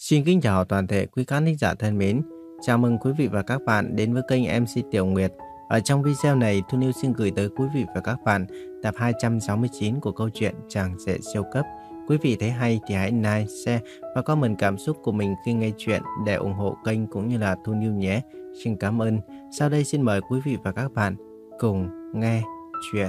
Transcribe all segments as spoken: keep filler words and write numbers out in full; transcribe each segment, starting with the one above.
Xin kính chào toàn thể quý khán thính giả thân mến. Chào mừng quý vị và các bạn đến với kênh em xê Tiểu Nguyệt. Ở trong video này, Thu Niu xin gửi tới quý vị và các bạn tập hai trăm sáu mươi chín của câu chuyện Chàng rể siêu cấp. Quý vị thấy hay thì hãy like, share và comment cảm xúc của mình khi nghe chuyện để ủng hộ kênh cũng như là Thu Niu nhé. Xin cảm ơn. Sau đây xin mời quý vị và các bạn cùng nghe chuyện.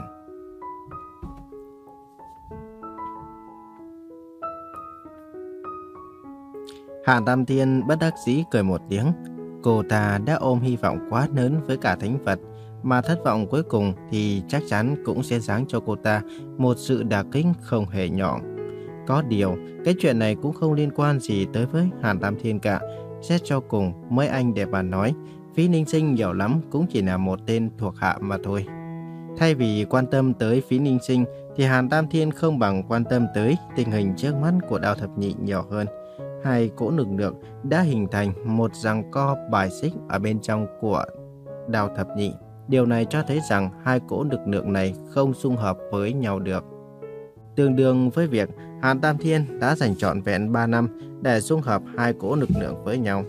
Hạ Tam Thiên bất đắc dĩ cười một tiếng. Cô ta đã ôm hy vọng quá lớn với cả thánh vật, mà thất vọng cuối cùng thì chắc chắn cũng sẽ giáng cho cô ta một sự đả kích không hề nhỏ. Có điều, cái chuyện này cũng không liên quan gì tới với Hạ Tam Thiên cả. Xét cho cùng, mấy anh để bà nói, Phí Ninh Sinh nhiều lắm cũng chỉ là một tên thuộc hạ mà thôi. Thay vì quan tâm tới Phí Ninh Sinh, thì Hàn Tam Thiên không bằng quan tâm tới tình hình trước mắt của Đao Thập Nhị nhiều hơn. Hai cỗ lực lượng đã hình thành một giằng co bài xích ở bên trong của Đao Thập Nhị. Điều này cho thấy rằng hai cỗ lực lượng này không xung hợp với nhau được. Tương đương với việc Hàn Tam Thiên đã dành trọn vẹn ba năm để xung hợp hai cỗ lực lượng với nhau.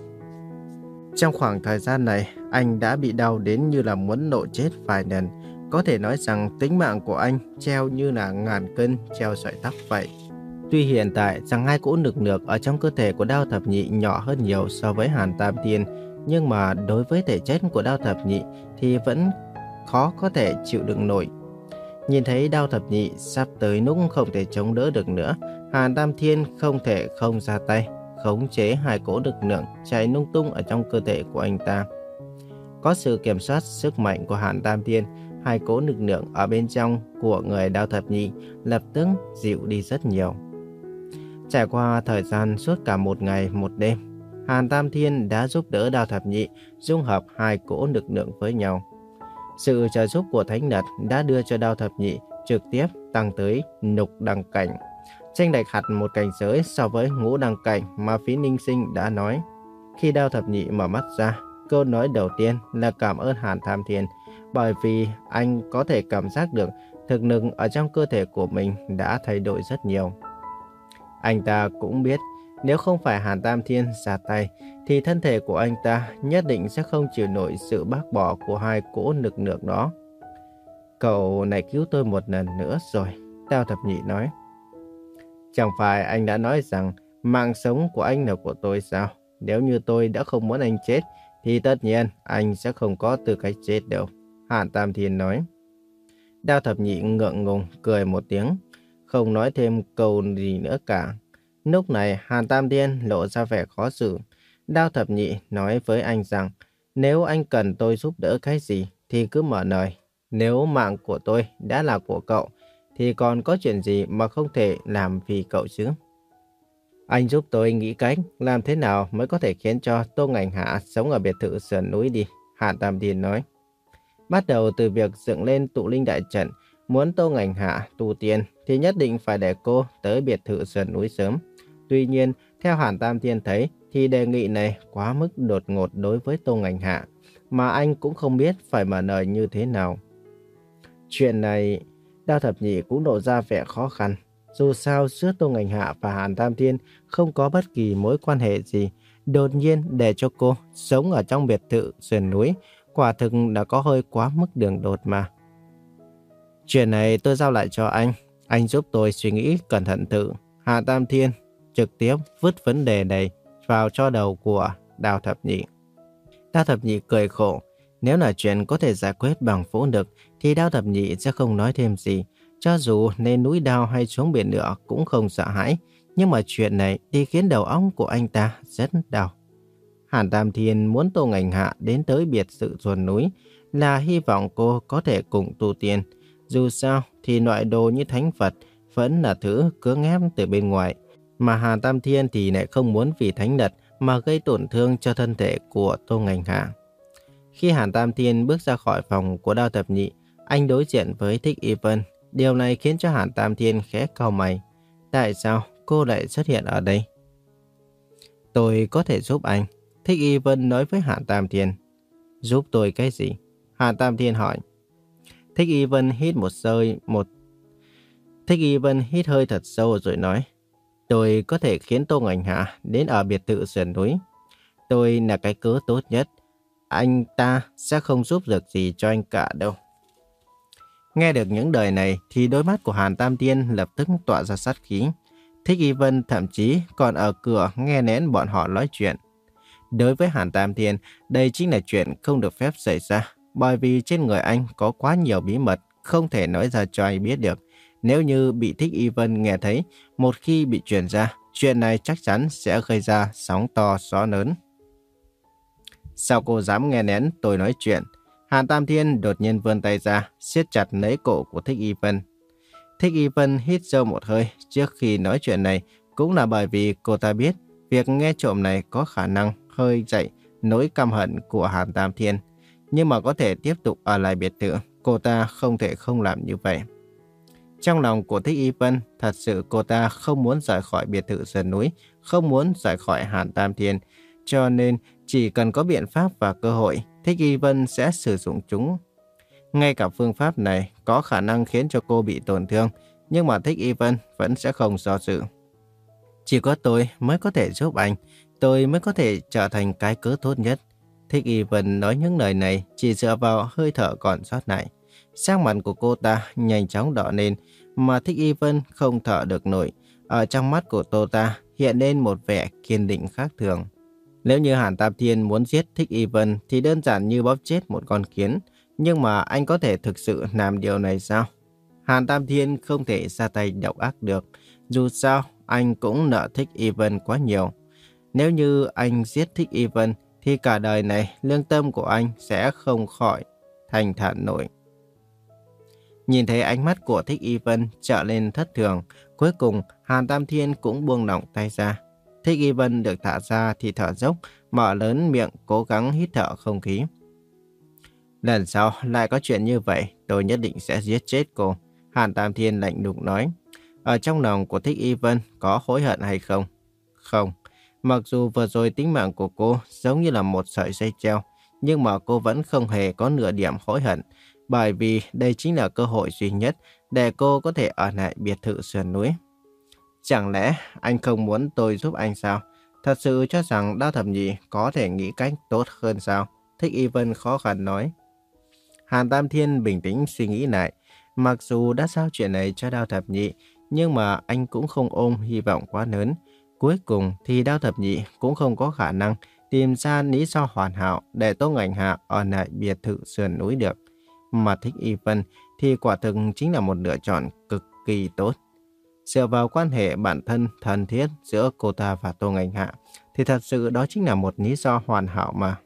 Trong khoảng thời gian này, anh đã bị đau đến như là muốn nổ chết vài lần. Có thể nói rằng tính mạng của anh treo như là ngàn cân treo sợi tóc vậy. Tuy hiện tại rằng hai cỗ lực lượng ở trong cơ thể của Đao Thập Nhị nhỏ hơn nhiều so với Hàn Tam Thiên, nhưng mà đối với thể chất của Đao Thập Nhị thì vẫn khó có thể chịu đựng nổi. Nhìn thấy Đao Thập Nhị sắp tới lúc không thể chống đỡ được nữa, Hàn Tam Thiên không thể không ra tay, khống chế hai cỗ lực lượng chạy lung tung ở trong cơ thể của anh ta. Có sự kiểm soát sức mạnh của Hàn Tam Thiên, hai cỗ lực lượng ở bên trong của người Đao Thập Nhị lập tức dịu đi rất nhiều. Trải qua thời gian suốt cả một ngày một đêm, Hàn Tam Thiên đã giúp đỡ Đao Thập Nhị dung hợp hai cỗ lực lượng với nhau. Sự trợ giúp của Thánh Nật đã đưa cho Đao Thập Nhị trực tiếp tăng tới lục đăng cảnh, chênh lệch hẳn một cảnh giới so với ngũ đăng cảnh mà Phí Ninh Sinh đã nói. Khi Đao Thập Nhị mở mắt ra, câu nói đầu tiên là cảm ơn Hàn Tam Thiên, bởi vì anh có thể cảm giác được thực lực ở trong cơ thể của mình đã thay đổi rất nhiều. Anh ta cũng biết nếu không phải Hàn Tam Thiên ra tay thì thân thể của anh ta nhất định sẽ không chịu nổi sự bác bỏ của hai cỗ lực lượng đó. Cậu này cứu tôi một lần nữa rồi, Đao Thập Nhị nói. Chẳng phải anh đã nói rằng mạng sống của anh là của tôi sao? Nếu như tôi đã không muốn anh chết thì tất nhiên anh sẽ không có tư cách chết đâu, Hàn Tam Thiên nói. Đao Thập Nhị ngượng ngùng cười một tiếng, không nói thêm câu gì nữa cả. Lúc này Hàn Tam Thiên lộ ra vẻ khó xử. Đao Thập Nhị nói với anh rằng nếu anh cần tôi giúp đỡ cái gì thì cứ mở lời. Nếu mạng của tôi đã là của cậu thì còn có chuyện gì mà không thể làm vì cậu chứ? Anh giúp tôi nghĩ cách làm thế nào mới có thể khiến cho Tô Ngành Hạ sống ở biệt thự sườn núi đi, Hàn Tam Thiên nói. Bắt đầu từ việc dựng lên tụ linh đại trận, muốn Tô Ngành Hạ tu tiên thì nhất định phải để cô tới biệt thự sườn núi sớm. Tuy nhiên, theo Hàn Tam Thiên thấy thì đề nghị này quá mức đột ngột đối với Tô Ngành Hạ, mà anh cũng không biết phải mở lời như thế nào. Chuyện này, Đao Thập Nhị cũng lộ ra vẻ khó khăn. Dù sao giữa Tô Ngành Hạ và Hàn Tam Thiên không có bất kỳ mối quan hệ gì, đột nhiên để cho cô sống ở trong biệt thự sườn núi, quả thực đã có hơi quá mức đường đột mà. Chuyện này tôi giao lại cho anh, anh giúp tôi suy nghĩ cẩn thận thử. Hàn Tam Thiên trực tiếp vứt vấn đề này vào cho đầu của Đao Thập Nhị. Đao Thập Nhị cười khổ, nếu là chuyện có thể giải quyết bằng vũ lực thì Đao Thập Nhị sẽ không nói thêm gì. Cho dù lên núi đao hay xuống biển nữa cũng không sợ hãi, nhưng mà chuyện này thì khiến đầu óc của anh ta rất đau. Hàn Tam Thiên muốn Tô Ngành Hạ đến tới biệt thự sườn núi là hy vọng cô có thể cùng tu tiên. Dù sao thì loại đồ như thánh Phật vẫn là thứ cưỡng ép từ bên ngoài, mà Hàn Tam Thiên thì lại không muốn vì thánh Nật mà gây tổn thương cho thân thể của Tô Ngành Hạ. Khi Hàn Tam Thiên bước ra khỏi phòng của Đao Thập Nhị, anh đối diện với Thích Y Vân. Điều này khiến cho Hàn Tam Thiên khẽ cau mày. Tại sao cô lại xuất hiện ở đây? Tôi có thể giúp anh, Thích Y Vân nói với Hàn Tam Thiên. Giúp tôi cái gì? Hàn Tam Thiên hỏi. Thích Y Vân hít một hơi, một Thích Y Vân hít hơi thật sâu rồi nói. Tôi có thể khiến Tô Ngành Hạ đến ở biệt thự sườn núi. Tôi là cái cớ tốt nhất. Anh ta sẽ không giúp được gì cho anh cả đâu. Nghe được những lời này thì đôi mắt của Hàn Tam Thiên lập tức tỏa ra sát khí. Thích Y Vân thậm chí còn ở cửa nghe lén bọn họ nói chuyện. Đối với Hàn Tam Thiên, đây chính là chuyện không được phép xảy ra, bởi vì trên người anh có quá nhiều bí mật không thể nói ra cho ai biết được. Nếu như bị Thích Y Vân nghe thấy, một khi bị truyền ra, chuyện này chắc chắn sẽ gây ra sóng to gió lớn. Sao cô dám nghe lén tôi nói chuyện? Hàn Tam Thiên đột nhiên vươn tay ra, siết chặt lấy cổ của Thích Y Vân. Thích Y Vân hít sâu một hơi trước khi nói chuyện này, cũng là bởi vì cô ta biết việc nghe trộm này có khả năng hơi dậy nỗi căm hận của Hàn Tam Thiên. Nhưng mà có thể tiếp tục ở lại biệt thự, cô ta không thể không làm như vậy. Trong lòng của Thích Y Vân, thật sự cô ta không muốn rời khỏi biệt thự sườn núi, không muốn rời khỏi Hàn Tam Thiên. Cho nên, chỉ cần có biện pháp và cơ hội, Thích Y Vân sẽ sử dụng chúng. Ngay cả phương pháp này có khả năng khiến cho cô bị tổn thương, nhưng mà Thích Y Vân vẫn sẽ không do dự. Chỉ có tôi mới có thể giúp anh, tôi mới có thể trở thành cái cớ tốt nhất. Thích Y Vân nói những lời này chỉ dựa vào hơi thở còn sót lại. Sắc mặt của cô ta nhanh chóng đỏ lên, mà Thích Y Vân không thở được nổi. Ở trong mắt của cô ta hiện lên một vẻ kiên định khác thường. Nếu như Hàn Tam Thiên muốn giết Thích Y Vân thì đơn giản như bóp chết một con kiến. Nhưng mà anh có thể thực sự làm điều này sao? Hàn Tam Thiên không thể ra tay độc ác được. Dù sao, anh cũng nợ Thích Y Vân quá nhiều. Nếu như anh giết Thích Y Vân thì cả đời này lương tâm của anh sẽ không khỏi thành thản nổi. Nhìn thấy ánh mắt của Thích Y Vân trở lên thất thường, cuối cùng Hàn Tam Thiên cũng buông lỏng tay ra. Thích Y Vân được thả ra thì thở dốc, mở lớn miệng cố gắng hít thở không khí. Lần sau lại có chuyện như vậy, tôi nhất định sẽ giết chết cô. Hàn Tam Thiên lạnh lùng nói. Ở trong lòng của Thích Y Vân có hối hận hay không? Không. Mặc dù vừa rồi tính mạng của cô giống như là một sợi dây treo, nhưng mà cô vẫn không hề có nửa điểm hối hận. Bởi vì đây chính là cơ hội duy nhất để cô có thể ở lại biệt thự sườn núi. Chẳng lẽ anh không muốn tôi giúp anh sao? Thật sự cho rằng Đao Thập Nhị có thể nghĩ cách tốt hơn sao? Thích Y Vân khó khăn nói. Hàn Tam Thiên bình tĩnh suy nghĩ lại. Mặc dù đã giao chuyện này cho Đao Thập Nhị, nhưng mà anh cũng không ôm hy vọng quá lớn. Cuối cùng thì Đao Thập Nhị cũng không có khả năng tìm ra lý do hoàn hảo để Tô Ngành Hạ ở lại biệt thự sườn núi được. Mà Thích Y Vân thì quả thực chính là một lựa chọn cực kỳ tốt. Dựa vào quan hệ bản thân thân thiết giữa cô ta và Tô Ngành Hạ thì thật sự đó chính là một lý do hoàn hảo mà.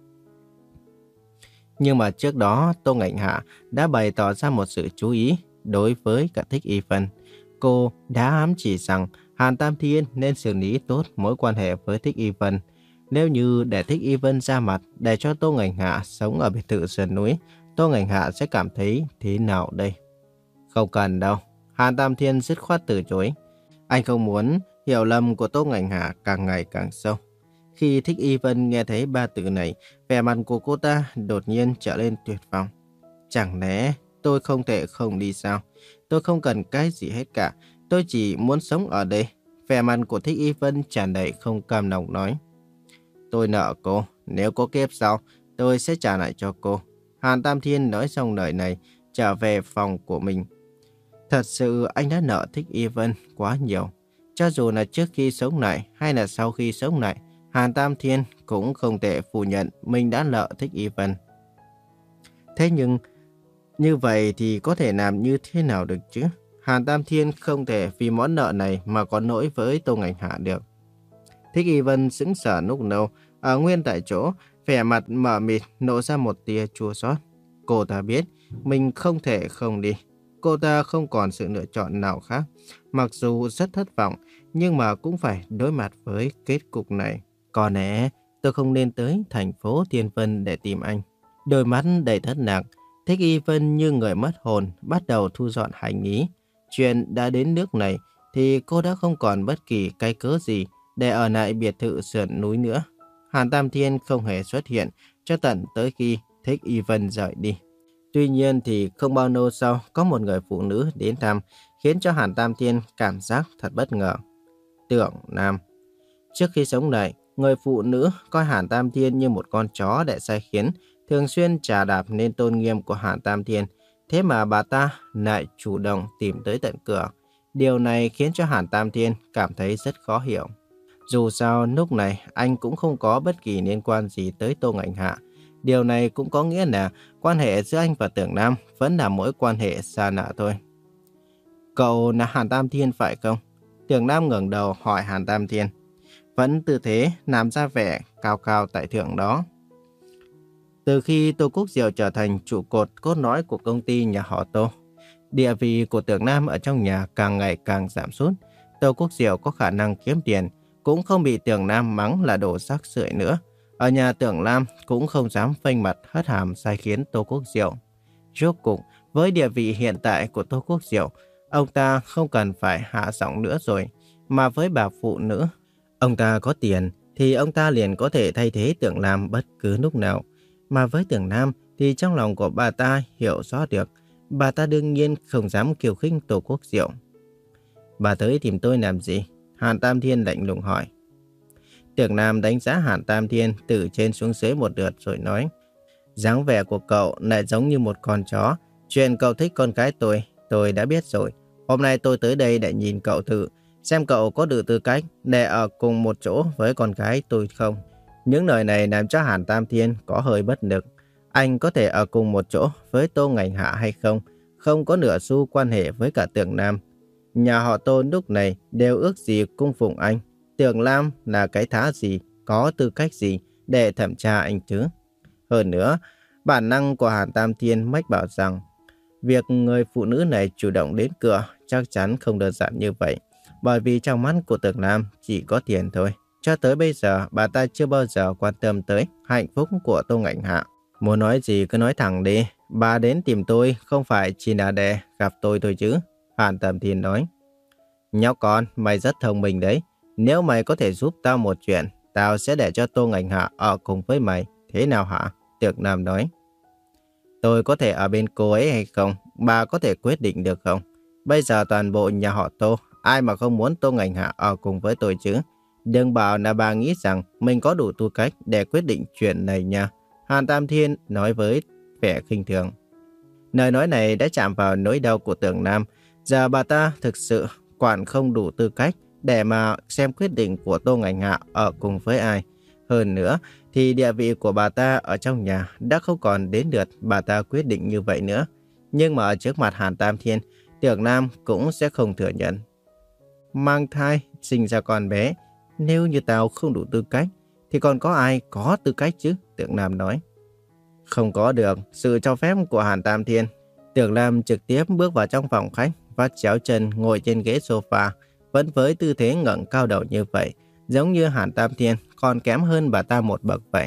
Nhưng mà trước đó Tô Ngành Hạ đã bày tỏ ra một sự chú ý đối với cả Thích Y Vân. Cô đã ám chỉ rằng Hàn Tam Thiên nên xử lý tốt mối quan hệ với Thích Y Vân. Nếu như để Thích Y Vân ra mặt để cho Tô Ngành Hạ sống ở biệt thự sườn núi, Tô Ngành Hạ sẽ cảm thấy thế nào đây? Không cần đâu. Hàn Tam Thiên dứt khoát từ chối. Anh không muốn hiểu lầm của Tô Ngành Hạ càng ngày càng sâu. Khi Thích Y Vân nghe thấy ba từ này, vẻ mặt của cô ta đột nhiên trở lên tuyệt vọng. Chẳng lẽ tôi không thể không đi sao? Tôi không cần cái gì hết cả. Tôi chỉ muốn sống ở đây. Vẻ mặt của Thích Y Vân tràn đầy không cam lòng nói. Tôi nợ cô. Nếu có kiếp sau, tôi sẽ trả lại cho cô. Hàn Tam Thiên nói xong lời này, trở về phòng của mình. Thật sự anh đã nợ Thích Y Vân quá nhiều. Cho dù là trước khi sống lại hay là sau khi sống lại, Hàn Tam Thiên cũng không thể phủ nhận mình đã nợ Thích Y Vân. Thế nhưng, như vậy thì có thể làm như thế nào được chứ? Hàn Tam Thiên không thể vì món nợ này mà có lỗi với Tô Ngành Hạ được. Thích Y Vân sững sờ lúc lâu, ở nguyên tại chỗ, vẻ mặt mờ mịt nổ ra một tia chua xót. Cô ta biết mình không thể không đi. Cô ta không còn sự lựa chọn nào khác. Mặc dù rất thất vọng, nhưng mà cũng phải đối mặt với kết cục này. Có lẽ tôi không nên tới thành phố Thiên Vân để tìm anh. Đôi mắt đầy thất lạc, Thích Y Vân như người mất hồn bắt đầu thu dọn hành lý. Chuyện đã đến nước này thì cô đã không còn bất kỳ cái cớ gì để ở lại biệt thự sườn núi nữa. Hàn Tam Thiên không hề xuất hiện cho tận tới khi Thích Y Vân rời đi. Tuy nhiên thì không bao lâu sau có một người phụ nữ đến thăm khiến cho Hàn Tam Thiên cảm giác thật bất ngờ. Tưởng Nam. Trước khi sống lại, người phụ nữ coi Hàn Tam Thiên như một con chó để sai khiến, thường xuyên trà đạp lên tôn nghiêm của Hàn Tam Thiên. Thế mà bà ta lại chủ động tìm tới tận cửa. Điều này khiến cho Hàn Tam Thiên cảm thấy rất khó hiểu. Dù sao, lúc này anh cũng không có bất kỳ liên quan gì tới Tô Ngạnh Hạ. Điều này cũng có nghĩa là quan hệ giữa anh và Tưởng Nam vẫn là mối quan hệ xa lạ thôi. Cậu là Hàn Tam Thiên phải không? Tưởng Nam ngẩng đầu hỏi Hàn Tam Thiên. Vẫn tư thế làm ra vẻ cao cao tại thượng đó. Từ khi Tô Quốc Diệu trở thành trụ cột cốt lõi của công ty nhà họ Tô, địa vị của Tưởng Nam ở trong nhà càng ngày càng giảm sút. Tô Quốc Diệu có khả năng kiếm tiền, cũng không bị Tưởng Nam mắng là đồ rác rưởi nữa. Ở nhà Tưởng Nam cũng không dám phênh mặt hất hàm sai khiến Tô Quốc Diệu. Rốt cuộc, với địa vị hiện tại của Tô Quốc Diệu, ông ta không cần phải hạ giọng nữa rồi. Mà với bà phụ nữ, ông ta có tiền thì ông ta liền có thể thay thế Tưởng Nam bất cứ lúc nào. Mà với Tưởng Nam thì trong lòng của bà ta hiểu rõ được, bà ta đương nhiên không dám khiêu khích Tô Quốc Diệu. Bà tới tìm tôi làm gì? Hàn Tam Thiên lạnh lùng hỏi. Tưởng Nam đánh giá Hàn Tam Thiên từ trên xuống dưới một lượt rồi nói. Dáng vẻ của cậu lại giống như một con chó. Chuyện cậu thích con cái tôi, tôi đã biết rồi. Hôm nay tôi tới đây để nhìn cậu thử, xem cậu có đủ tư cách để ở cùng một chỗ với con gái tôi không. Những lời này làm cho Hàn Tam Thiên có hơi bất lực. Anh có thể ở cùng một chỗ với Tô Ngạnh Hạ hay không? Không có nửa xu quan hệ với cả Tưởng Nam. Nhà họ Tô lúc này đều ước gì cung phụng anh. Tưởng Nam là cái thá gì, có tư cách gì để thẩm tra anh chứ? Hơn nữa, bản năng của Hàn Tam Thiên mách bảo rằng việc người phụ nữ này chủ động đến cửa chắc chắn không đơn giản như vậy. Bởi vì trong mắt của Tưởng Nam chỉ có tiền thôi. Cho tới bây giờ, bà ta chưa bao giờ quan tâm tới hạnh phúc của Tô Ngạnh Hạ. Muốn nói gì cứ nói thẳng đi. Bà đến tìm tôi không phải chỉ là để gặp tôi thôi chứ. Hàn Tam Thiên nói. Nhóc con, mày rất thông minh đấy. Nếu mày có thể giúp tao một chuyện, tao sẽ để cho Tô Ngạnh Hạ ở cùng với mày. Thế nào hả? Tưởng Nam nói. Tôi có thể ở bên cô ấy hay không? Bà có thể quyết định được không? Bây giờ toàn bộ nhà họ Tô, ai mà không muốn Tô Ngạnh Hạ ở cùng với tôi chứ? Đừng bảo là bà nghĩ rằng mình có đủ tư cách để quyết định chuyện này nha. Hàn Tam Thiên nói với vẻ khinh thường. Lời nói này đã chạm vào nỗi đau của Tưởng Nam. Giờ bà ta thực sự quản không đủ tư cách để mà xem quyết định của Tô Ngạnh Hạ ở cùng với ai. Hơn nữa thì địa vị của bà ta ở trong nhà đã không còn đến lượt bà ta quyết định như vậy nữa. Nhưng mà ở trước mặt Hàn Tam Thiên, Tưởng Nam cũng sẽ không thừa nhận. Mang thai, sinh ra con bé, nếu như tao không đủ tư cách thì còn có ai có tư cách chứ? Tưởng Nam nói. Không có được sự cho phép của Hàn Tam Thiên. Tưởng Nam trực tiếp bước vào trong phòng khách, vắt chéo chân ngồi trên ghế sofa, vẫn với tư thế ngẩng cao đầu như vậy, giống như Hàn Tam Thiên còn kém hơn bà ta một bậc vậy.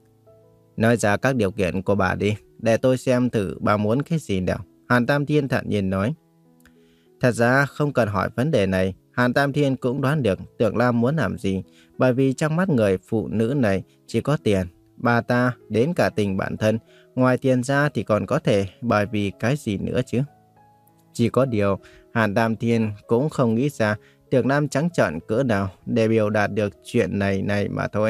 Nói ra các điều kiện của bà đi, để tôi xem thử bà muốn cái gì nào. Hàn Tam Thiên thản nhiên nói. Thật ra không cần hỏi vấn đề này, Hàn Tam Thiên cũng đoán được Tưởng Nam muốn làm gì, bởi vì trong mắt người phụ nữ này chỉ có tiền. Bà ta đến cả tình bản thân, ngoài tiền ra thì còn có thể bởi vì cái gì nữa chứ. Chỉ có điều, Hàn Tam Thiên cũng không nghĩ ra Tưởng Nam trắng trợn cỡ nào để biểu đạt được chuyện này này mà thôi.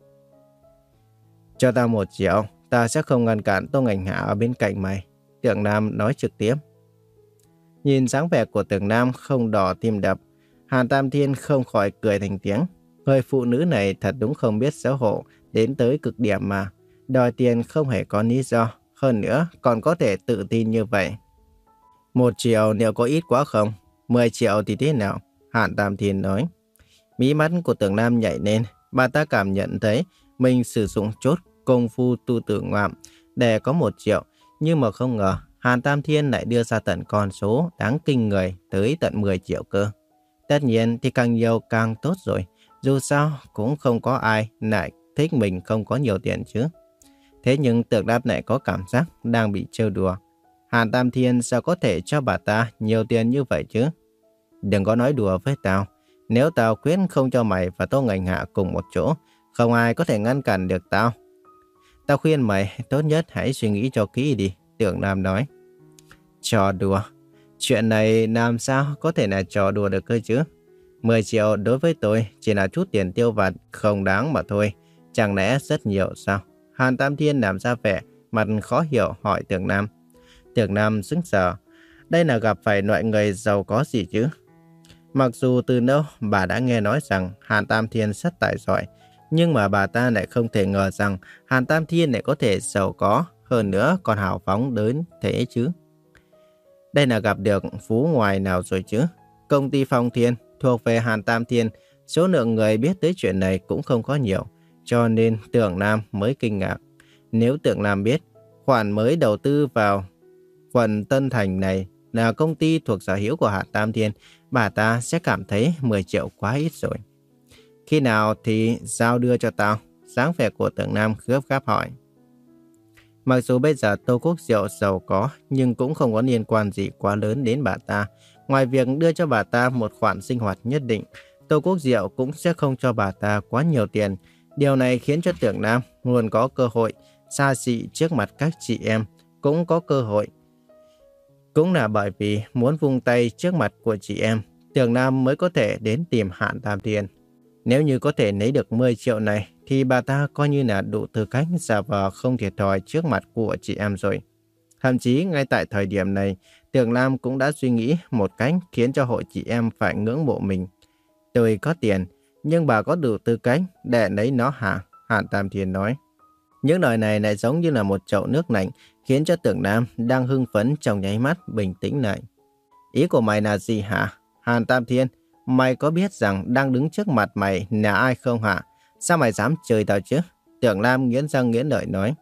Cho tao một triệu, ta sẽ không ngăn cản Tô Ngạnh Hạ ở bên cạnh mày. Tưởng Nam nói trực tiếp. Nhìn dáng vẻ của Tưởng Nam không đỏ tim đập, Hàn Tam Thiên không khỏi cười thành tiếng. Người phụ nữ này thật đúng không biết xấu hổ đến tới cực điểm mà. Đòi tiền không hề có lý do, hơn nữa còn có thể tự tin như vậy. Một triệu liệu có ít quá không? Mười triệu thì thế nào? Hàn Tam Thiên nói. Mí mắt của Tưởng Nam nhảy lên, bà ta cảm nhận thấy mình sử dụng chốt công phu tu tử ngoạm để có một triệu, nhưng mà không ngờ Hàn Tam Thiên lại đưa ra tận con số đáng kinh người tới tận mười triệu cơ. Tất nhiên thì càng nhiều càng tốt rồi, dù sao cũng không có ai lại thích mình không có nhiều tiền chứ. Thế nhưng Tưởng Nam lại có cảm giác đang bị trêu đùa. Hàn Tam Thiên sao có thể cho bà ta nhiều tiền như vậy chứ? Đừng có nói đùa với tao. Nếu tao quyết không cho mày và Tô Ngạnh Hạ cùng một chỗ, không ai có thể ngăn cản được tao. Tao khuyên mày tốt nhất hãy suy nghĩ cho kỹ đi, Tưởng Nam nói. Trò đùa? Chuyện này làm sao có thể là trò đùa được cơ chứ? mười triệu đối với tôi chỉ là chút tiền tiêu vặt không đáng mà thôi. Chẳng lẽ rất nhiều sao? Hàn Tam Thiên làm ra vẻ, mặt khó hiểu hỏi Tưởng Nam. Tưởng Nam sững sờ. Đây là gặp phải loại người giàu có gì chứ? Mặc dù từ lâu bà đã nghe nói rằng Hàn Tam Thiên rất tài giỏi, nhưng mà bà ta lại không thể ngờ rằng Hàn Tam Thiên lại có thể giàu có, hơn nữa còn hào phóng đến thế chứ. Đây là gặp được phú ngoài nào rồi chứ? Công ty Phong Thiên thuộc về Hàn Tam Thiên, số lượng người biết tới chuyện này cũng không có nhiều, cho nên Tưởng Nam mới kinh ngạc. Nếu Tưởng Nam biết khoản mới đầu tư vào quận Tân Thành này là công ty thuộc sở hữu của Hàn Tam Thiên, bà ta sẽ cảm thấy mười triệu quá ít rồi. Khi nào thì giao đưa cho tao? Dáng vẻ của Tưởng Nam gấp gáp hỏi. Mặc dù bây giờ Tô Quốc Diệu giàu có, nhưng cũng không có liên quan gì quá lớn đến bà ta. Ngoài việc đưa cho bà ta một khoản sinh hoạt nhất định, Tô Quốc Diệu cũng sẽ không cho bà ta quá nhiều tiền. Điều này khiến cho Tưởng Nam luôn có cơ hội xa xỉ trước mặt các chị em, cũng có cơ hội. Cũng là bởi vì muốn vung tay trước mặt của chị em, Tưởng Nam mới có thể đến tìm Hàn Tam Thiên. Nếu như có thể lấy được mười triệu này, thì bà ta coi như là đủ tư cách giả vờ không thiệt thòi trước mặt của chị em rồi. Thậm chí ngay tại thời điểm này, Tưởng Nam cũng đã suy nghĩ một cách khiến cho hội chị em phải ngưỡng mộ mình. Tôi có tiền, nhưng bà có đủ tư cách để lấy nó hả? Hàn Tam Thiên nói. Những lời này lại giống như là một chậu nước lạnh, khiến cho Tưởng Nam đang hưng phấn trong nháy mắt bình tĩnh lại. Ý của mày là gì hả? Hàn Tam Thiên, mày có biết rằng đang đứng trước mặt mày là ai không hả? Sao mày dám chơi tao chứ? Tưởng Nam nghiến răng nghiến lợi nói.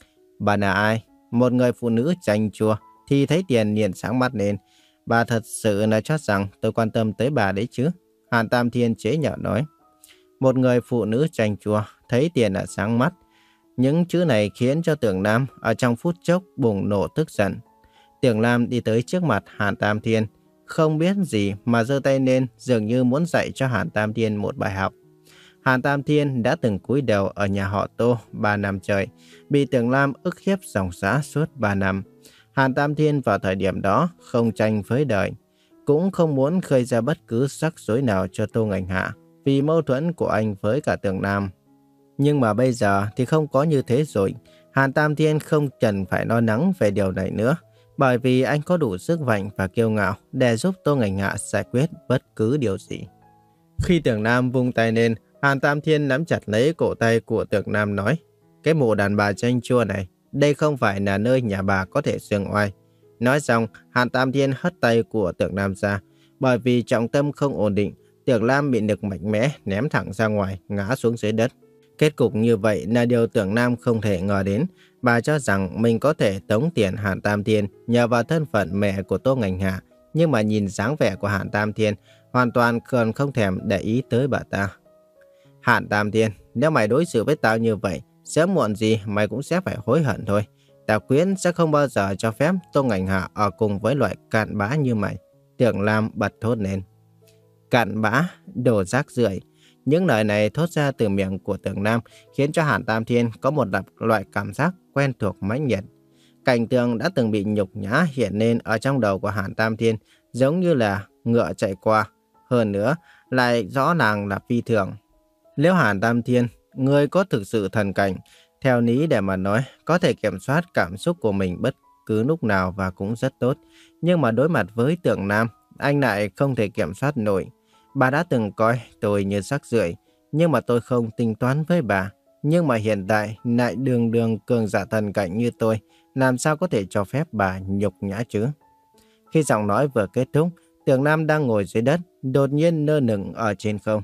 Bà là ai? Một người phụ nữ chanh chua thì thấy tiền liền sáng mắt lên. Bà thật sự là cho rằng tôi quan tâm tới bà đấy chứ? Hàn Tam Thiên chế nhạo nói. Một người phụ nữ chanh chua thấy tiền là sáng mắt. Những chữ này khiến cho Tưởng Nam ở trong phút chốc bùng nổ tức giận. Tưởng Nam đi tới trước mặt Hàn Tam Thiên, không biết gì mà giơ tay lên, dường như muốn dạy cho Hàn Tam Thiên một bài học. Hàn Tam Thiên đã từng cúi đầu ở nhà họ Tô ba năm trời, bị Tưởng Nam ức hiếp dòng dã suốt ba năm. Hàn Tam Thiên vào thời điểm đó không tranh với đời, cũng không muốn khơi ra bất cứ rắc rối nào cho Tô Ngành Hạ vì mâu thuẫn của anh với cả Tưởng Nam. Nhưng mà bây giờ thì không có như thế rồi. Hàn Tam Thiên không cần phải lo lắng về điều này nữa, bởi vì anh có đủ sức mạnh và kiêu ngạo để giúp Tô Ngành Hạ giải quyết bất cứ điều gì. Khi Tưởng Nam vung tay lên, Hàn Tam Thiên nắm chặt lấy cổ tay của Tưởng Nam nói, cái mụ đàn bà chanh chua này, đây không phải là nơi nhà bà có thể giương oai. Nói xong, Hàn Tam Thiên hất tay của Tưởng Nam ra, bởi vì trọng tâm không ổn định, Tưởng Nam bị lực mạnh mẽ ném thẳng ra ngoài, ngã xuống dưới đất. Kết cục như vậy là điều Tưởng Nam không thể ngờ đến. Bà cho rằng mình có thể tống tiền Hàn Tam Thiên nhờ vào thân phận mẹ của Tô Ngành Hạ, nhưng mà nhìn dáng vẻ của Hàn Tam Thiên, hoàn toàn còn không thèm để ý tới bà ta. Hàn Tam Thiên, nếu mày đối xử với tao như vậy, sớm muộn gì mày cũng sẽ phải hối hận thôi. Tào Quyến sẽ không bao giờ cho phép Tô Ngành Hạ ở cùng với loại cặn bã như mày. Tưởng Nam bật thốt lên. Cặn bã, đồ rác rưởi. Những lời này thốt ra từ miệng của Tưởng Nam khiến cho Hàn Tam Thiên có một loại cảm giác quen thuộc mãnh liệt. Cảnh tượng đã từng bị nhục nhã hiện lên ở trong đầu của Hàn Tam Thiên, giống như là ngựa chạy qua. Hơn nữa, lại rõ ràng là phi thường. Nếu Hàn Tam Thiên, người có thực sự thần cảnh, theo lý để mà nói, có thể kiểm soát cảm xúc của mình bất cứ lúc nào và cũng rất tốt. Nhưng mà đối mặt với Tưởng Nam, anh lại không thể kiểm soát nổi. Bà đã từng coi tôi như rác rưởi, nhưng mà tôi không tính toán với bà. Nhưng mà hiện tại lại đường đường cường giả thần cảnh như tôi, làm sao có thể cho phép bà nhục nhã chứ? Khi giọng nói vừa kết thúc, Tưởng Nam đang ngồi dưới đất, đột nhiên lơ lửng ở trên không.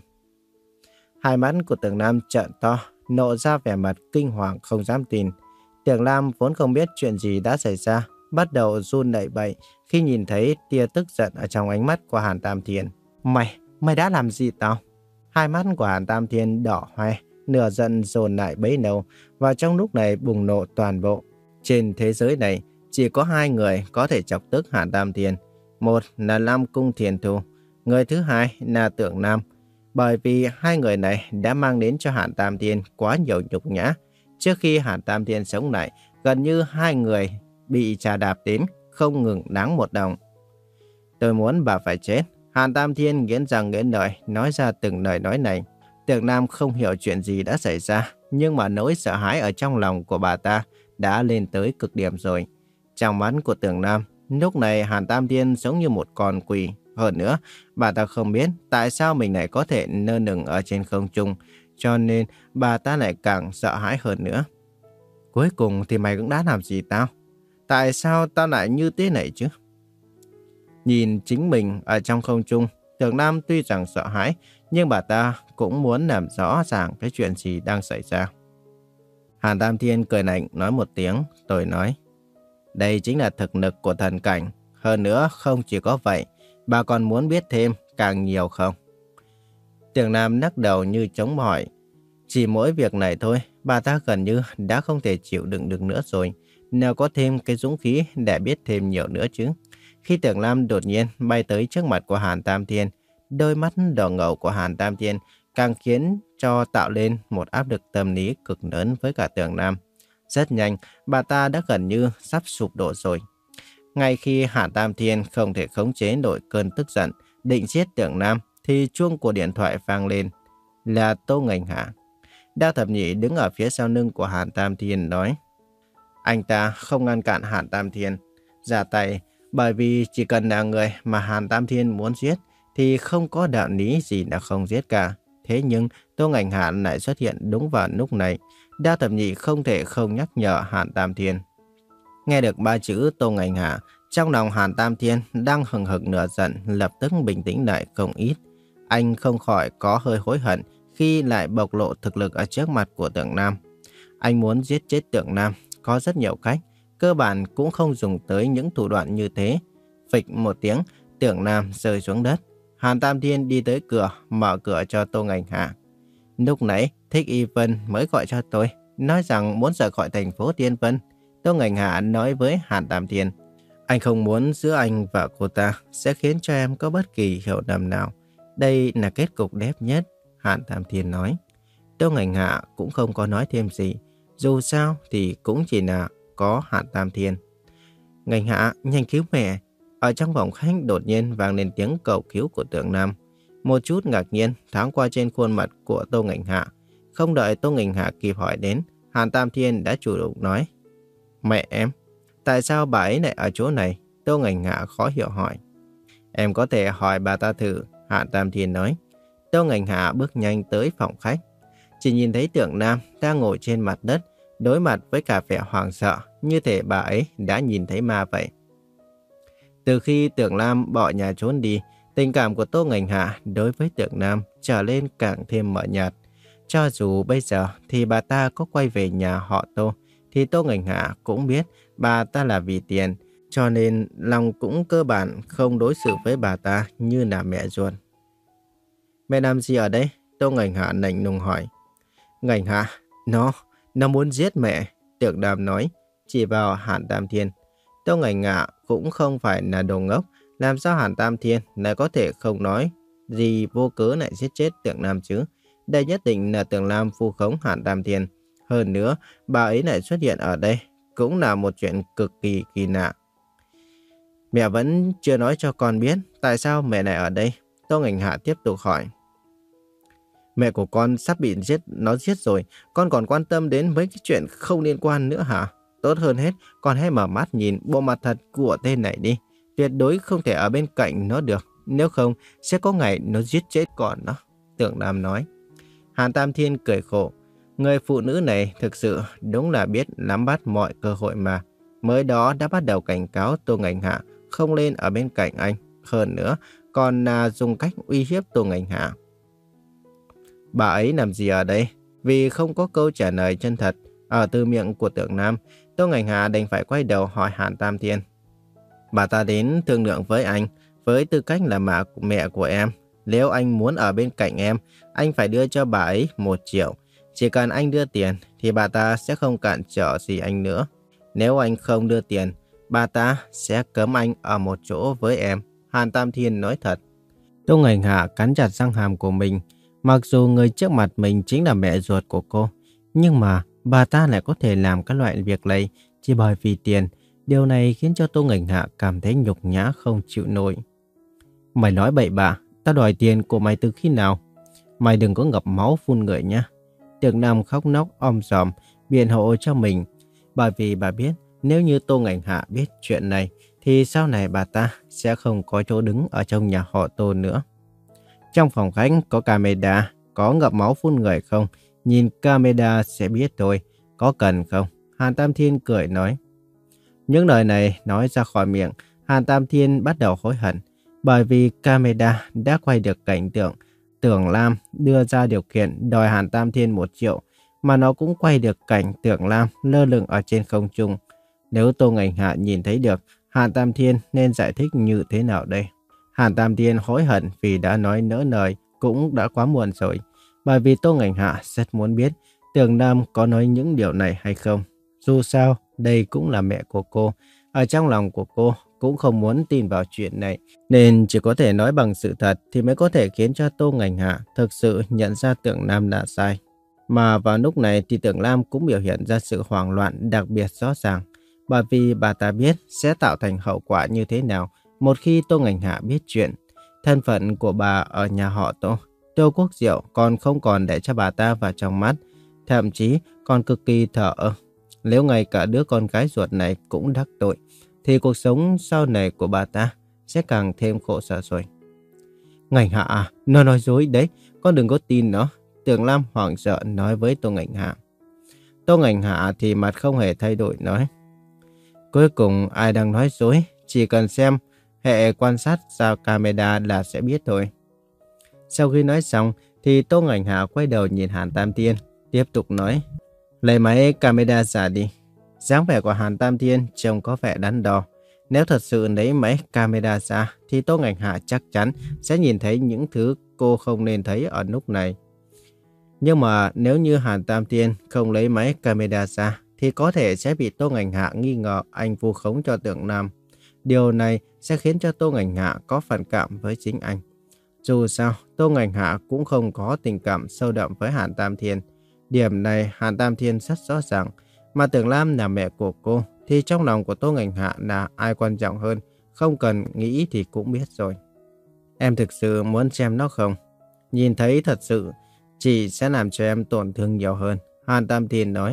Hai mắt của Tưởng Nam trợn to, nộ ra vẻ mặt kinh hoàng không dám tin. Tưởng Nam vốn không biết chuyện gì đã xảy ra, bắt đầu run lẩy bẩy khi nhìn thấy tia tức giận ở trong ánh mắt của Hàn Tam Thiên. Mày, mày đã làm gì tao? Hai mắt của Hàn Tam Thiên đỏ hoe, nửa giận dồn lại bấy lâu, và trong lúc này bùng nổ toàn bộ. Trên thế giới này, chỉ có hai người có thể chọc tức Hàn Tam Thiên. Một là Lam Cung Thiền Thù, người thứ hai là Tưởng Nam. Bởi vì hai người này đã mang đến cho Hàn Tam Thiên quá nhiều nhục nhã. Trước khi Hàn Tam Thiên sống lại, gần như hai người bị trà đạp đến, không ngừng đáng một đồng. Tôi muốn bà phải chết. Hàn Tam Thiên nghiến răng nghiến lợi nói ra từng lời nói này. Tưởng Nam không hiểu chuyện gì đã xảy ra, nhưng mà nỗi sợ hãi ở trong lòng của bà ta đã lên tới cực điểm rồi. Trong mắt của Tưởng Nam, lúc này Hàn Tam Thiên giống như một con quỷ. Hơn nữa, bà ta không biết tại sao mình lại có thể nơ nửng ở trên không trung, cho nên bà ta lại càng sợ hãi hơn nữa. Cuối cùng thì mày cũng đã làm gì tao? Tại sao tao lại như thế này chứ? Nhìn chính mình ở trong không trung, Tưởng Nam tuy rằng sợ hãi, nhưng bà ta cũng muốn làm rõ ràng cái chuyện gì đang xảy ra. Hàn Tam Thiên cười lạnh nói một tiếng, rồi nói, đây chính là thực lực của thần cảnh. Hơn nữa không chỉ có vậy, bà còn muốn biết thêm càng nhiều không? Tưởng Nam lắc đầu như chống hỏi. Chỉ mỗi việc này thôi, bà ta gần như đã không thể chịu đựng được nữa rồi. Nào có thêm cái dũng khí để biết thêm nhiều nữa chứ. Khi Tưởng Nam đột nhiên bay tới trước mặt của Hàn Tam Thiên, đôi mắt đỏ ngầu của Hàn Tam Thiên càng khiến cho tạo lên một áp lực tâm lý cực lớn với cả Tưởng Nam. Rất nhanh, bà ta đã gần như sắp sụp đổ rồi. Ngay khi Hàn Tam Thiên không thể khống chế nổi cơn tức giận, định giết Tưởng Nam, thì chuông của điện thoại vang lên. Là Tô Ngành Hạ. Đao Thập Nhị đứng ở phía sau lưng của Hàn Tam Thiên nói, anh ta không ngăn cản Hàn Tam Thiên ra tay, bởi vì chỉ cần là người mà Hàn Tam Thiên muốn giết thì không có đạo lý gì là không giết cả. Thế nhưng Tô Ngành Hạ lại xuất hiện đúng vào lúc này. Đao Thập Nhị không thể không nhắc nhở Hàn Tam Thiên. Nghe được ba chữ Tô Ngành Hạ, trong lòng Hàn Tam Thiên đang hừng hực nửa giận lập tức bình tĩnh lại không ít. Anh không khỏi có hơi hối hận khi lại bộc lộ thực lực ở trước mặt của Tưởng Nam. Anh muốn giết chết Tưởng Nam có rất nhiều cách, cơ bản cũng không dùng tới những thủ đoạn như thế. Phịch một tiếng, Tưởng Nam rơi xuống đất. Hàn Tam Thiên đi tới cửa, mở cửa cho Tô Ngành Hạ. Lúc nãy, Thích Y Vân mới gọi cho tôi, nói rằng muốn rời khỏi thành phố Tiên Vân. Tô Ngành Hạ nói với Hàn Tam Thiên, anh không muốn giữa anh và cô ta sẽ khiến cho em có bất kỳ hiểu lầm nào. Đây là kết cục đẹp nhất, Hàn Tam Thiên nói. Tô Ngành Hạ cũng không có nói thêm gì, dù sao thì cũng chỉ là có Hàn Tam Thiên. Ngành Hạ, nhanh cứu mẹ. Ở trong phòng khách đột nhiên vang lên tiếng cầu cứu của Tưởng Nam. Một chút ngạc nhiên thoáng qua trên khuôn mặt của Tô Ngành Hạ. Không đợi Tô Ngành Hạ kịp hỏi đến, Hàn Tam Thiên đã chủ động nói, mẹ em, tại sao bà ấy lại ở chỗ này? Tô Ngành Hạ khó hiểu hỏi. Em có thể hỏi bà ta thử, Hàn Tam Thiên nói. Tô Ngành Hạ bước nhanh tới phòng khách. Chỉ nhìn thấy Tưởng Nam đang ngồi trên mặt đất, đối mặt với cả vẻ hoảng sợ, như thể bà ấy đã nhìn thấy ma vậy. Từ khi Tưởng Nam bỏ nhà trốn đi, tình cảm của Tô Ngành Hạ đối với Tưởng Nam trở lên càng thêm mờ nhạt. Cho dù bây giờ thì bà ta có quay về nhà họ Tô, thì Tô Ngành Hạ cũng biết bà ta là vì tiền, cho nên lòng cũng cơ bản không đối xử với bà ta như là mẹ ruột. Mẹ làm gì ở đây? Tô Ngành Hạ lạnh lùng hỏi. Ngành Hạ, nó, nó muốn giết mẹ, Tưởng Nam nói, chỉ vào Hàn Tam Thiên. Tô Ngành Hạ cũng không phải là đồ ngốc, làm sao Hàn Tam Thiên lại có thể không nói gì vô cớ lại giết chết Tưởng Nam chứ? Đây nhất định là Tưởng Nam vu khống Hàn Tam Thiên. Hơn nữa, bà ấy lại xuất hiện ở đây, cũng là một chuyện cực kỳ kỳ lạ. Mẹ vẫn chưa nói cho con biết tại sao mẹ lại ở đây. Tô Ngành Hạ tiếp tục hỏi. Mẹ của con sắp bị giết, nó giết rồi, con còn quan tâm đến mấy cái chuyện không liên quan nữa hả? Tốt hơn hết, con hãy mở mắt nhìn bộ mặt thật của tên này đi. Tuyệt đối không thể ở bên cạnh nó được, nếu không sẽ có ngày nó giết chết con nó, Tưởng Nam nói. Hàn Tam Thiên cười khổ. Người phụ nữ này thực sự đúng là biết nắm bắt mọi cơ hội mà. Mới đó đã bắt đầu cảnh cáo Tô Ngành Hạ không lên ở bên cạnh anh. Hơn nữa, còn là dùng cách uy hiếp Tô Ngành Hạ. Bà ấy làm gì ở đây? Vì không có câu trả lời chân thật ở từ miệng của Tưởng Nam, Tô Ngành Hạ đành phải quay đầu hỏi Hàn Tam Thiên. Bà ta đến thương lượng với anh, với tư cách là mẹ của mẹ của em. Nếu anh muốn ở bên cạnh em, anh phải đưa cho bà ấy một triệu. Chỉ cần anh đưa tiền thì bà ta sẽ không cản trở gì anh nữa. Nếu anh không đưa tiền, bà ta sẽ cấm anh ở một chỗ với em, Hàn Tam Thiên nói thật. Tô Ngành Hạ cắn chặt răng hàm của mình. Mặc dù người trước mặt mình chính là mẹ ruột của cô, nhưng mà bà ta lại có thể làm các loại việc này chỉ bởi vì tiền. Điều này khiến cho Tô Ngành Hạ cảm thấy nhục nhã không chịu nổi. Mày nói bậy bạ, tao đòi tiền của mày từ khi nào? Mày đừng có ngập máu phun người nhá. Tưởng Nam khóc nóc om sòm, biện hộ cho mình. Bởi vì bà biết, nếu như Tô Ngành Hạ biết chuyện này, thì sau này bà ta sẽ không có chỗ đứng ở trong nhà họ Tô nữa. Trong phòng khách có camera, có ngập máu phun người không? Nhìn camera sẽ biết thôi, có cần không? Hàn Tam Thiên cười nói. Những lời này nói ra khỏi miệng, Hàn Tam Thiên bắt đầu hối hận. Bởi vì camera đã quay được cảnh tượng Tưởng Lam đưa ra điều kiện đòi Hàn Tam Thiên một triệu, mà nó cũng quay được cảnh Tưởng Lam lơ lửng ở trên không trung. Nếu Tô Ngành Hạ nhìn thấy được, Hàn Tam Thiên nên giải thích như thế nào đây? Hàn Tam Thiên hối hận vì đã nói nỡ lời, cũng đã quá muộn rồi. Bởi vì Tô Ngành Hạ rất muốn biết Tưởng Lam có nói những điều này hay không. Dù sao, đây cũng là mẹ của cô. Ở trong lòng của cô cũng không muốn tin vào chuyện này, nên chỉ có thể nói bằng sự thật thì mới có thể khiến cho Tô Ngành Hạ thực sự nhận ra Tưởng Lam đã sai. Mà vào lúc này thì Tưởng Lam cũng biểu hiện ra sự hoảng loạn đặc biệt rõ ràng, bởi vì bà ta biết sẽ tạo thành hậu quả như thế nào một khi Tô Ngành Hạ biết chuyện. Thân phận của bà ở nhà họ Tô, Tô Quốc Diệu còn không còn để cho bà ta vào trong mắt, thậm chí còn cực kỳ thờ ơ. Nếu ngay cả đứa con gái ruột này cũng đắc tội, thì cuộc sống sau này của bà ta sẽ càng thêm khổ sở rồi. Ngành Hạ à, nó nói dối đấy, con đừng có tin nó. Tưởng Lam hoảng sợ nói với Tô Ngành Hạ. Tô Ngành Hạ thì mặt không hề thay đổi nói. Cuối cùng ai đang nói dối, chỉ cần xem hệ quan sát ra camera là sẽ biết thôi. Sau khi nói xong thì Tô Ngành Hạ quay đầu nhìn Hàn Tam Thiên, tiếp tục nói. Lấy máy camera ra đi. Dáng vẻ của Hàn Tam Thiên trông có vẻ đắn đo. Nếu thật sự lấy máy camera ra thì Tô Ngành Hạ chắc chắn sẽ nhìn thấy những thứ cô không nên thấy ở lúc này. Nhưng mà nếu như Hàn Tam Thiên không lấy máy camera ra thì có thể sẽ bị Tô Ngành Hạ nghi ngờ anh vu khống cho Tưởng Lam. Điều này sẽ khiến cho Tô Ngành Hạ có phản cảm với chính anh. Dù sao, Tô Ngành Hạ cũng không có tình cảm sâu đậm với Hàn Tam Thiên. Điểm này Hàn Tam Thiên rất rõ ràng. Mà Tưởng Lam là mẹ của cô thì trong lòng của Tô Ngành Hạ là ai quan trọng hơn, không cần nghĩ thì cũng biết rồi. Em thực sự muốn xem nó không? Nhìn thấy thật sự chỉ sẽ làm cho em tổn thương nhiều hơn, Hàn Tam Thiên nói.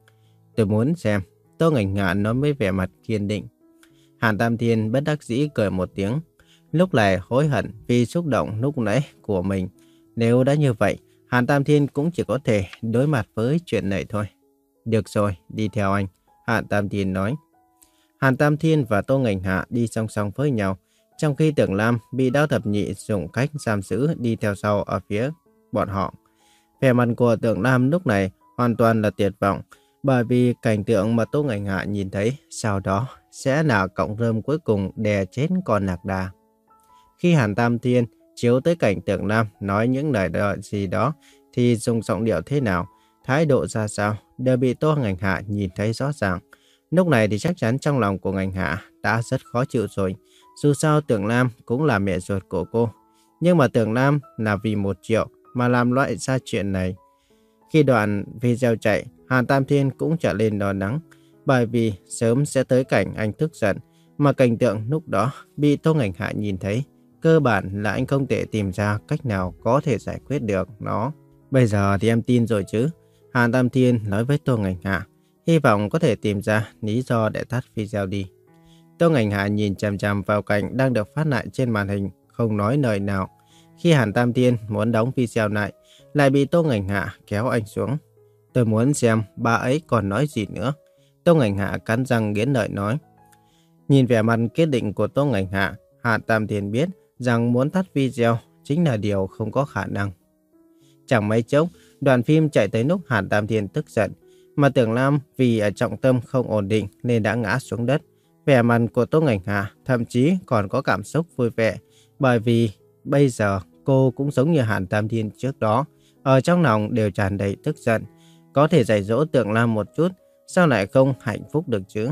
Tôi muốn xem, Tô Ngành Hạ nói với vẻ mặt kiên định. Hàn Tam Thiên bất đắc dĩ cười một tiếng, lúc này hối hận vì xúc động lúc nãy của mình. Nếu đã như vậy, Hàn Tam Thiên cũng chỉ có thể đối mặt với chuyện này thôi. Được rồi, đi theo anh, Hàn Tam Thiên nói. Hàn Tam Thiên và Tô Ngành Hạ đi song song với nhau, trong khi Tưởng Lam bị Đao Thập Nhị dùng cách giam giữ đi theo sau ở phía bọn họ. Vẻ mặt của Tưởng Lam lúc này hoàn toàn là tuyệt vọng, bởi vì cảnh tượng mà Tô Ngành Hạ nhìn thấy sau đó sẽ là cọng rơm cuối cùng đè chết con lạc đà. Khi Hàn Tam Thiên chiếu tới cảnh Tưởng Lam nói những lời gì đó thì dùng giọng điệu thế nào, thái độ ra sao đều bị Tô Ngành Hạ nhìn thấy rõ ràng. Lúc này thì chắc chắn trong lòng của Ngành Hạ đã rất khó chịu rồi. Dù sao Tưởng Lam cũng là mẹ ruột của cô. Nhưng mà Tưởng Lam là vì một triệu mà làm loại ra chuyện này. Khi đoạn video chạy, Hàn Tam Thiên cũng trở lên lo lắng. Bởi vì sớm sẽ tới cảnh anh tức giận. Mà cảnh tượng lúc đó bị Tô Ngành Hạ nhìn thấy. Cơ bản là anh không thể tìm ra cách nào có thể giải quyết được nó. Bây giờ thì em tin rồi chứ? Hàn Tam Thiên nói với Tô Ngành Hạ. Hy vọng có thể tìm ra lý do để tắt video đi. Tô Ngành Hạ nhìn chằm chằm vào cảnh đang được phát lại trên màn hình, không nói lời nào. Khi Hàn Tam Thiên muốn đóng video lại, lại bị Tô Ngành Hạ kéo anh xuống. Tôi muốn xem bà ấy còn nói gì nữa. Tô Ngành Hạ cắn răng nghiến lợi nói. Nhìn vẻ mặt kiên định của Tô Ngành Hạ, Hàn Tam Thiên biết rằng muốn tắt video chính là điều không có khả năng. Chẳng mấy chốc, đoạn phim chạy tới lúc Hàn Tam Thiên tức giận, mà Tưởng Lam vì ở trọng tâm không ổn định nên đã ngã xuống đất. Vẻ mặt của Tô Ngành Hạ thậm chí còn có cảm xúc vui vẻ, bởi vì bây giờ cô cũng giống như Hàn Tam Thiên trước đó, ở trong lòng đều tràn đầy tức giận. Có thể dạy dỗ Tưởng Lam một chút, sao lại không hạnh phúc được chứ?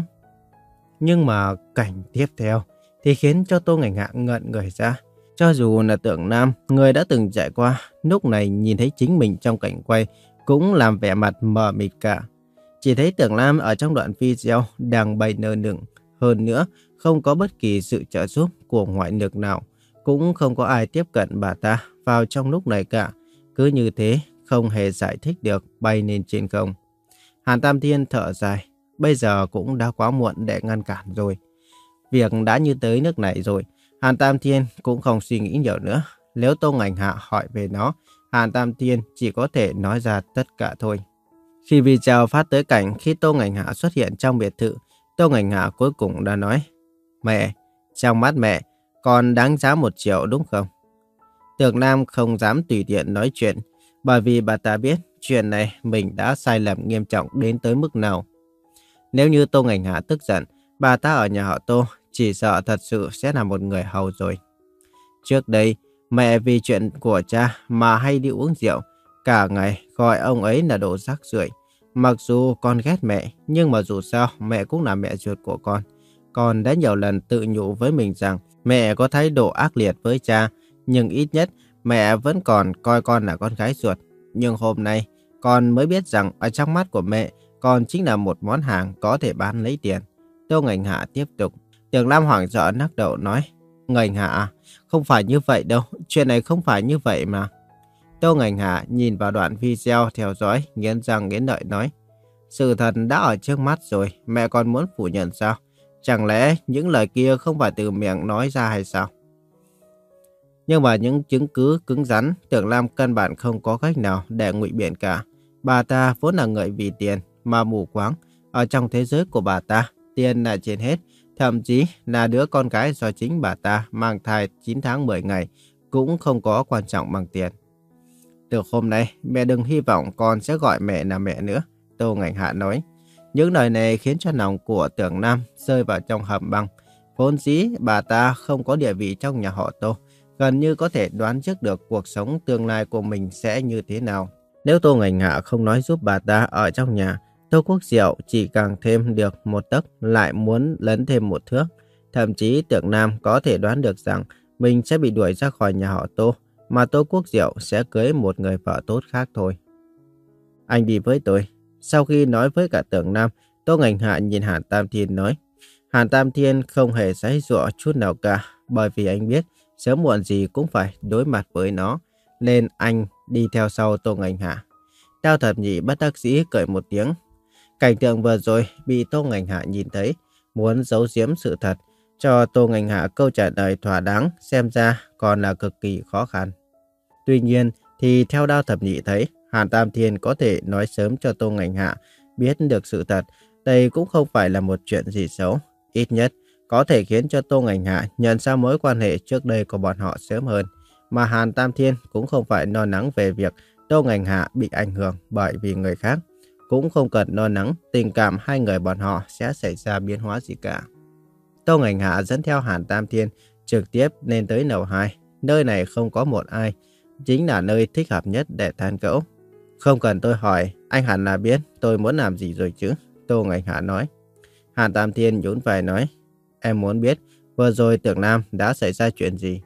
Nhưng mà cảnh tiếp theo thì khiến cho Tô Ngành Hạ ngẩn người ra. Cho dù là Tưởng Lam, người đã từng trải qua, lúc này nhìn thấy chính mình trong cảnh quay cũng làm vẻ mặt mờ mịt cả. Chỉ thấy Tưởng Lam ở trong đoạn video đang bay nơ nửng, hơn nữa không có bất kỳ sự trợ giúp của ngoại lực nào. Cũng không có ai tiếp cận bà ta vào trong lúc này cả. Cứ như thế, không hề giải thích được bay lên trên không. Hàn Tam Thiên thở dài, bây giờ cũng đã quá muộn để ngăn cản rồi. Việc đã như tới nước này rồi, Hàn Tam Thiên cũng không suy nghĩ nhiều nữa. Nếu Tô Ngành Hạ hỏi về nó, Hàn Tam Thiên chỉ có thể nói ra tất cả thôi. Khi video phát tới cảnh khi Tô Ngành Hạ xuất hiện trong biệt thự, Tô Ngành Hạ cuối cùng đã nói, mẹ, trong mắt mẹ, con đáng giá một triệu đúng không? Tưởng Nam không dám tùy tiện nói chuyện, bởi vì bà ta biết chuyện này mình đã sai lầm nghiêm trọng đến tới mức nào. Nếu như Tô Ngành Hạ tức giận, bà ta ở nhà họ Tô chỉ sợ thật sự sẽ là một người hầu rồi. Trước đây, mẹ vì chuyện của cha mà hay đi uống rượu, cả ngày gọi ông ấy là đồ rác rưởi. Mặc dù con ghét mẹ, nhưng mà dù sao mẹ cũng là mẹ ruột của con. Con đã nhiều lần tự nhủ với mình rằng mẹ có thái độ ác liệt với cha, nhưng ít nhất mẹ vẫn còn coi con là con gái ruột. Nhưng hôm nay, con mới biết rằng ở trong mắt của mẹ, con chính là một món hàng có thể bán lấy tiền. Tô Ngành Hạ tiếp tục. Tưởng Lam hoảng sợ lắc đầu nói, Ngành Hạ, không phải như vậy đâu, chuyện này không phải như vậy mà. Tô Ngành Hạ nhìn vào đoạn video theo dõi, nghiến răng nghiến lợi nói, sự thật đã ở trước mắt rồi, mẹ còn muốn phủ nhận sao? Chẳng lẽ những lời kia không phải từ miệng nói ra hay sao? Nhưng mà những chứng cứ cứng rắn, Tưởng Lam căn bản không có cách nào để ngụy biện cả. Bà ta vốn là người vì tiền mà mù quáng. Ở trong thế giới của bà ta, tiền là trên hết. Thậm chí là đứa con gái do chính bà ta mang thai chín tháng mười ngày cũng không có quan trọng bằng tiền. Từ hôm nay, mẹ đừng hy vọng con sẽ gọi mẹ là mẹ nữa, Tô Ngành Hạ nói. Những lời này khiến cho lòng của Tưởng Nam rơi vào trong hầm băng. Vốn dĩ bà ta không có địa vị trong nhà họ Tô, gần như có thể đoán trước được cuộc sống tương lai của mình sẽ như thế nào. Nếu Tô Ngành Hạ không nói giúp bà ta ở trong nhà, Tô Quốc Diệu chỉ càng thêm được một tấc lại muốn lấn thêm một thước. Thậm chí Tưởng Nam có thể đoán được rằng mình sẽ bị đuổi ra khỏi nhà họ Tô, mà Tô Quốc Diệu sẽ cưới một người vợ tốt khác thôi. Anh đi với tôi. Sau khi nói với cả Tưởng Nam, Tô Ngành Hạ nhìn Hàn Tam Thiên nói. Hàn Tam Thiên không hề giãy giụa chút nào cả, bởi vì anh biết sớm muộn gì cũng phải đối mặt với nó, nên anh đi theo sau Tô Ngành Hạ. Đao Thập Nhị bất đắc dĩ cười một tiếng. Cảnh tượng vừa rồi bị Tô Ngành Hạ nhìn thấy, muốn giấu giếm sự thật, cho Tô Ngành Hạ câu trả lời thỏa đáng xem ra còn là cực kỳ khó khăn. Tuy nhiên thì theo Đao Thập Nhị thấy, Hàn Tam Thiên có thể nói sớm cho Tô Ngành Hạ biết được sự thật, đây cũng không phải là một chuyện gì xấu. Ít nhất có thể khiến cho Tô Ngành Hạ nhận ra mối quan hệ trước đây của bọn họ sớm hơn. Mà Hàn Tam Thiên cũng không phải lo lắng về việc Tô Ngành Hạ bị ảnh hưởng bởi vì người khác. Cũng không cần lo lắng tình cảm hai người bọn họ sẽ xảy ra biến hóa gì cả. Tô Ngành Hạ dẫn theo Hàn Tam Thiên trực tiếp lên tới lầu hai. Nơi này không có một ai, chính là nơi thích hợp nhất để tán gẫu. Không cần tôi hỏi, anh hẳn là biết tôi muốn làm gì rồi chứ, Tô Ngành Hạ nói. Hàn Tam Thiên nhún vai nói, em muốn biết vừa rồi Tưởng Nam đã xảy ra chuyện gì.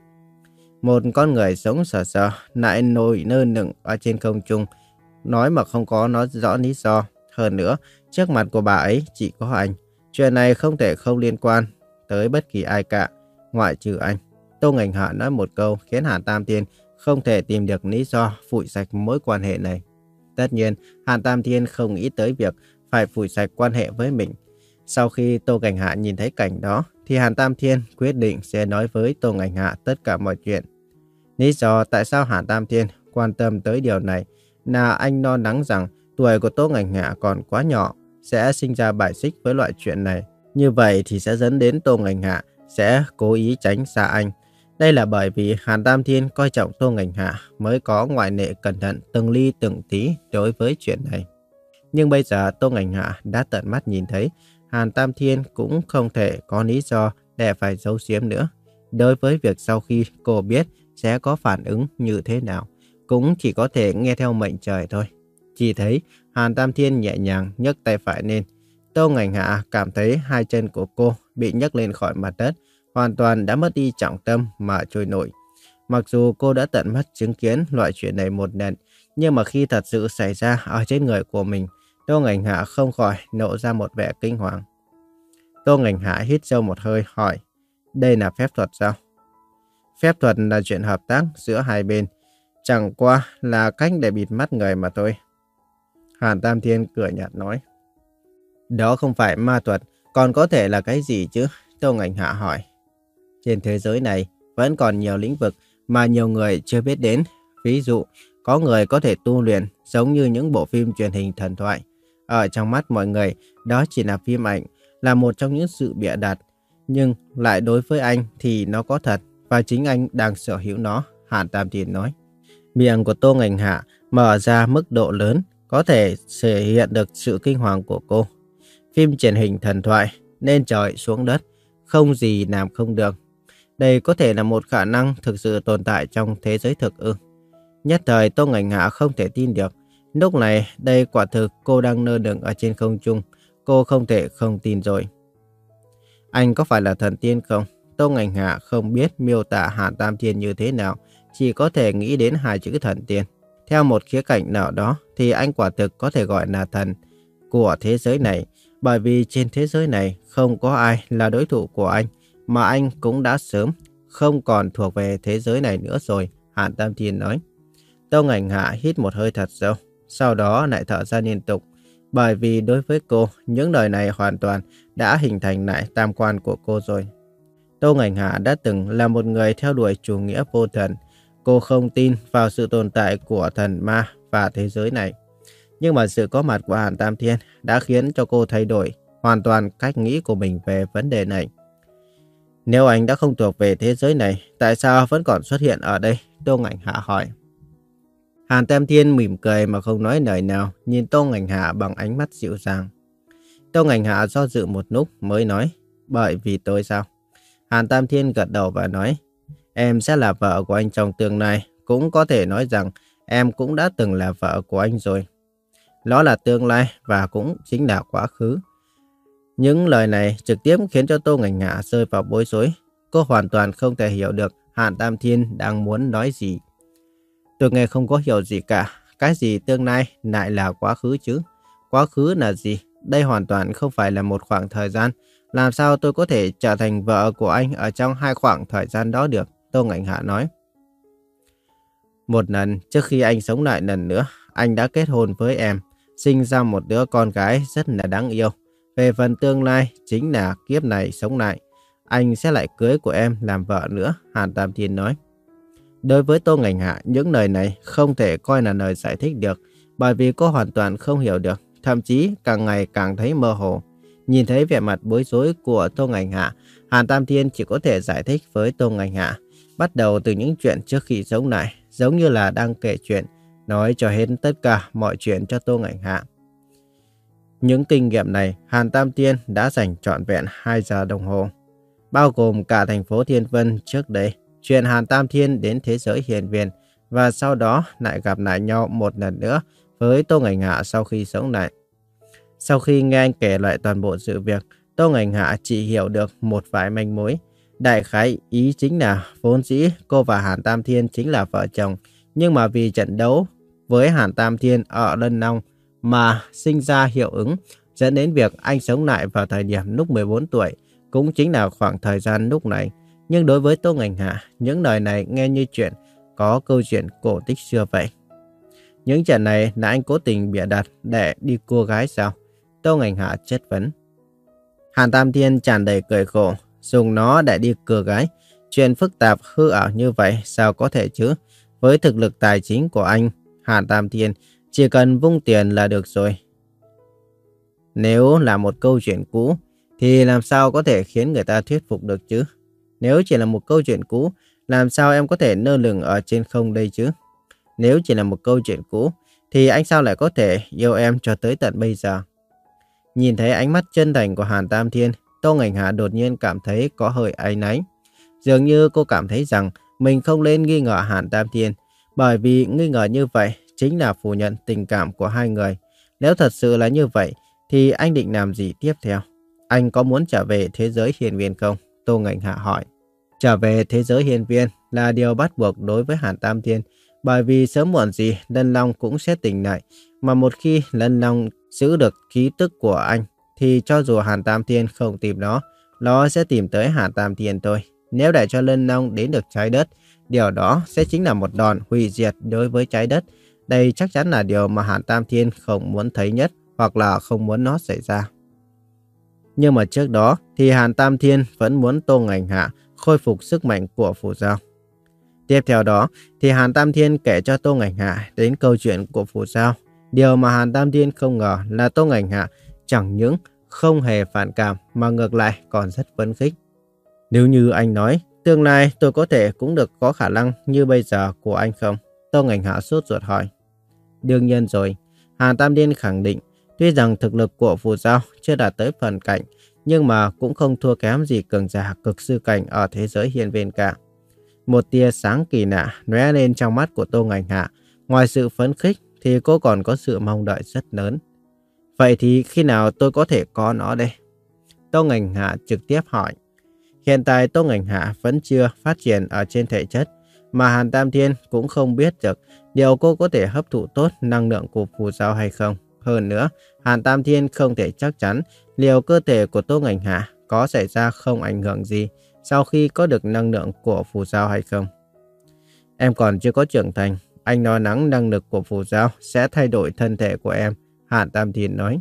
Một con người sống sờ sờ lại nổi nơ nựng ở trên không trung, nói mà không có nói rõ lý do. Hơn nữa, trước mặt của bà ấy chỉ có anh. Chuyện này không thể không liên quan tới bất kỳ ai cả, ngoại trừ anh. Tô Ngành Hạ nói một câu khiến Hàn Tam Thiên không thể tìm được lý do phủi sạch mối quan hệ này. Tất nhiên, Hàn Tam Thiên không nghĩ tới việc phải phủi sạch quan hệ với mình. Sau khi Tô Ngành Hạ nhìn thấy cảnh đó, thì Hàn Tam Thiên quyết định sẽ nói với Tô Ngành Hạ tất cả mọi chuyện. Lý do tại sao Hàn Tam Thiên quan tâm tới điều này là anh lo lắng rằng tuổi của Tô Ngành Hạ còn quá nhỏ, sẽ sinh ra bài xích với loại chuyện này. Như vậy thì sẽ dẫn đến Tô Ngành Hạ sẽ cố ý tránh xa anh. Đây là bởi vì Hàn Tam Thiên coi trọng Tô Ngành Hạ mới có ngoại lệ cẩn thận từng ly từng tí đối với chuyện này. Nhưng bây giờ Tô Ngành Hạ đã tận mắt nhìn thấy, Hàn Tam Thiên cũng không thể có lý do để phải giấu giếm nữa. Đối với việc sau khi cô biết sẽ có phản ứng như thế nào, cũng chỉ có thể nghe theo mệnh trời thôi. Chỉ thấy Hàn Tam Thiên nhẹ nhàng nhấc tay phải lên. Tô Ngành Hạ cảm thấy hai chân của cô bị nhấc lên khỏi mặt đất, hoàn toàn đã mất đi trọng tâm mà trôi nổi. Mặc dù cô đã tận mắt chứng kiến loại chuyện này một lần, nhưng mà khi thật sự xảy ra ở trên người của mình, Tô Ngành Hạ không khỏi nộ ra một vẻ kinh hoàng. Tô Ngành Hạ hít sâu một hơi hỏi, đây là phép thuật sao? Phép thuật là chuyện hợp tác giữa hai bên, chẳng qua là cách để bịt mắt người mà thôi. Hàn Tam Thiên cười nhạt nói. Đó không phải ma thuật, còn có thể là cái gì chứ? Tô Ngạnh Hạ hỏi. Trên thế giới này vẫn còn nhiều lĩnh vực mà nhiều người chưa biết đến. Ví dụ, có người có thể tu luyện giống như những bộ phim truyền hình thần thoại. Ở trong mắt mọi người, đó chỉ là phim ảnh, là một trong những sự bịa đặt. Nhưng lại đối với anh thì nó có thật, và chính anh đang sở hữu nó, Hàn Tam Thiên nói. Miệng của Tô Ngạnh Hạ mở ra mức độ lớn, có thể thể hiện được sự kinh hoàng của cô. Phim truyền hình thần thoại, lên trời xuống đất, không gì làm không được. Đây có thể là một khả năng thực sự tồn tại trong thế giới thực ư? Nhất thời Tô Ngạnh Hạ không thể tin được. Lúc này đây quả thực cô đang lơ lửng ở trên không trung. Cô không thể không tin rồi. Anh có phải là thần tiên không? Tô Ngạnh Hạ không biết miêu tả Hàn Tam Thiên như thế nào, chỉ có thể nghĩ đến hai chữ thần tiên. Theo một khía cạnh nào đó thì anh quả thực có thể gọi là thần của thế giới này, bởi vì trên thế giới này không có ai là đối thủ của anh, mà anh cũng đã sớm không còn thuộc về thế giới này nữa rồi, Hàn Tam Thiên nói. Tô Ngạnh Hạ hít một hơi thật sâu, sau đó lại thở ra liên tục, bởi vì đối với cô, những lời này hoàn toàn đã hình thành lại tam quan của cô rồi. Tô Ngạnh Hạ đã từng là một người theo đuổi chủ nghĩa vô thần. Cô không tin vào sự tồn tại của thần ma và thế giới này. Nhưng mà sự có mặt của Hàn Tam Thiên đã khiến cho cô thay đổi hoàn toàn cách nghĩ của mình về vấn đề này. Nếu anh đã không thuộc về thế giới này, tại sao vẫn còn xuất hiện ở đây? Tô Ngạnh Hạ hỏi. Hàn Tam Thiên mỉm cười mà không nói lời nào, nhìn Tô Ngạnh Hạ bằng ánh mắt dịu dàng. Tô Ngạnh Hạ do dự một lúc mới nói, bởi vì tôi sao? Hàn Tam Thiên gật đầu và nói, em sẽ là vợ của anh trong tương lai, cũng có thể nói rằng em cũng đã từng là vợ của anh rồi. Đó là tương lai và cũng chính là quá khứ. Những lời này trực tiếp khiến cho Tô Ngạnh Hạ rơi vào bối rối. Cô hoàn toàn không thể hiểu được Hàn Tam Thiên đang muốn nói gì. Tôi nghe không có hiểu gì cả. Cái gì tương lai lại là quá khứ chứ? Quá khứ là gì? Đây hoàn toàn không phải là một khoảng thời gian. Làm sao tôi có thể trở thành vợ của anh ở trong hai khoảng thời gian đó được? Tô Ngạnh Hạ nói. Một lần trước khi anh sống lại lần nữa, anh đã kết hôn với em, sinh ra một đứa con gái rất là đáng yêu. Về phần tương lai, chính là kiếp này sống lại, anh sẽ lại cưới của em làm vợ nữa, Hàn Tam Thiên nói. Đối với Tô Ngạnh Hạ, những lời này không thể coi là lời giải thích được, bởi vì cô hoàn toàn không hiểu được, thậm chí càng ngày càng thấy mơ hồ. Nhìn thấy vẻ mặt bối rối của Tô Ngạnh Hạ, Hàn Tam Thiên chỉ có thể giải thích với Tô Ngạnh Hạ, bắt đầu từ những chuyện trước khi sống lại, giống như là đang kể chuyện, nói cho hết tất cả mọi chuyện cho Tô Ngạnh Hạ. Những kinh nghiệm này, Hàn Tam Thiên đã dành trọn vẹn hai giờ đồng hồ, bao gồm cả thành phố Thiên Vân trước đây, chuyện Hàn Tam Thiên đến thế giới hiền viên, và sau đó lại gặp lại nhau một lần nữa với Tô Ngạnh Hạ sau khi sống lại. Sau khi nghe anh kể lại toàn bộ sự việc, Tô Ngạnh Hạ chỉ hiểu được một vài manh mối. Đại khái ý chính là vốn dĩ cô và Hàn Tam Thiên chính là vợ chồng, nhưng mà vì trận đấu với Hàn Tam Thiên ở Lân Long mà sinh ra hiệu ứng, dẫn đến việc anh sống lại vào thời điểm lúc mười bốn tuổi, cũng chính là khoảng thời gian lúc này. Nhưng đối với Tô Ngạnh Hạ, những lời này nghe như chuyện có câu chuyện cổ tích xưa vậy. Những chuyện này là anh cố tình bịa đặt để đi cua gái sao? Tô Ngạnh Hạ chất vấn. Hàn Tam Thiên tràn đầy cười khổ, dùng nó để đi cua gái. Chuyện phức tạp hư ảo như vậy sao có thể chứ? Với thực lực tài chính của anh, Hàn Tam Thiên chỉ cần vung tiền là được rồi. Nếu là một câu chuyện cũ, thì làm sao có thể khiến người ta thuyết phục được chứ? Nếu chỉ là một câu chuyện cũ, làm sao em có thể lơ lửng ở trên không đây chứ? Nếu chỉ là một câu chuyện cũ, thì anh sao lại có thể yêu em cho tới tận bây giờ? Nhìn thấy ánh mắt chân thành của Hàn Tam Thiên, Tô Ngạnh Hạ đột nhiên cảm thấy có hơi áy náy. Dường như cô cảm thấy rằng mình không nên nghi ngờ Hàn Tam Thiên, bởi vì nghi ngờ như vậy chính là phủ nhận tình cảm của hai người. Nếu thật sự là như vậy, thì anh định làm gì tiếp theo? Anh có muốn trở về thế giới hiền viên không? Tô Ngạnh Hạ hỏi. Trở về thế giới hiền viên là điều bắt buộc đối với Hàn Tam Thiên, bởi vì sớm muộn gì Lân Long cũng sẽ tỉnh lại, mà một khi Lân Long giữ được ký tức của anh, thì cho dù Hàn Tam Thiên không tìm nó, nó sẽ tìm tới Hàn Tam Thiên thôi. Nếu để cho Lân Long đến được trái đất, điều đó sẽ chính là một đòn hủy diệt đối với trái đất. Đây chắc chắn là điều mà Hàn Tam Thiên không muốn thấy nhất, hoặc là không muốn nó xảy ra. Nhưng mà trước đó thì Hàn Tam Thiên vẫn muốn Tô Ngành Hạ khôi phục sức mạnh của Phù Giao. Tiếp theo đó thì Hàn Tam Thiên kể cho Tô Ngành Hạ đến câu chuyện của Phù Giao. Điều mà Hàn Tam Thiên không ngờ là Tô Ngành Hạ chẳng những không hề phản cảm mà ngược lại còn rất phấn khích. Nếu như anh nói, tương lai tôi có thể cũng được có khả năng như bây giờ của anh không? Tô Ngành Hạ sốt ruột hỏi. Đương nhiên rồi, Hàn Tam Thiên khẳng định. Tuy rằng thực lực của Phù Giao chưa đạt tới phần cảnh, nhưng mà cũng không thua kém gì cường giả cực sư cảnh ở thế giới hiên viên cả. Một tia sáng kỳ lạ lóe lên trong mắt của Tô Ngành Hạ. Ngoài sự phấn khích thì cô còn có sự mong đợi rất lớn. Vậy thì khi nào tôi có thể có nó đây? Tô Ngành Hạ trực tiếp hỏi. Hiện tại Tô Ngành Hạ vẫn chưa phát triển ở trên thể chất, mà Hàn Tam Thiên cũng không biết được liệu cô có thể hấp thụ tốt năng lượng của Phù Giao hay không. Hơn nữa, Hàn Tam Thiên không thể chắc chắn liệu cơ thể của Tô Ngành Hạ có xảy ra không ảnh hưởng gì sau khi có được năng lượng của Phù Giao hay không. Em còn chưa có trưởng thành, anh lo lắng năng lực của Phù Giao sẽ thay đổi thân thể của em, Hàn Tam Thiên nói.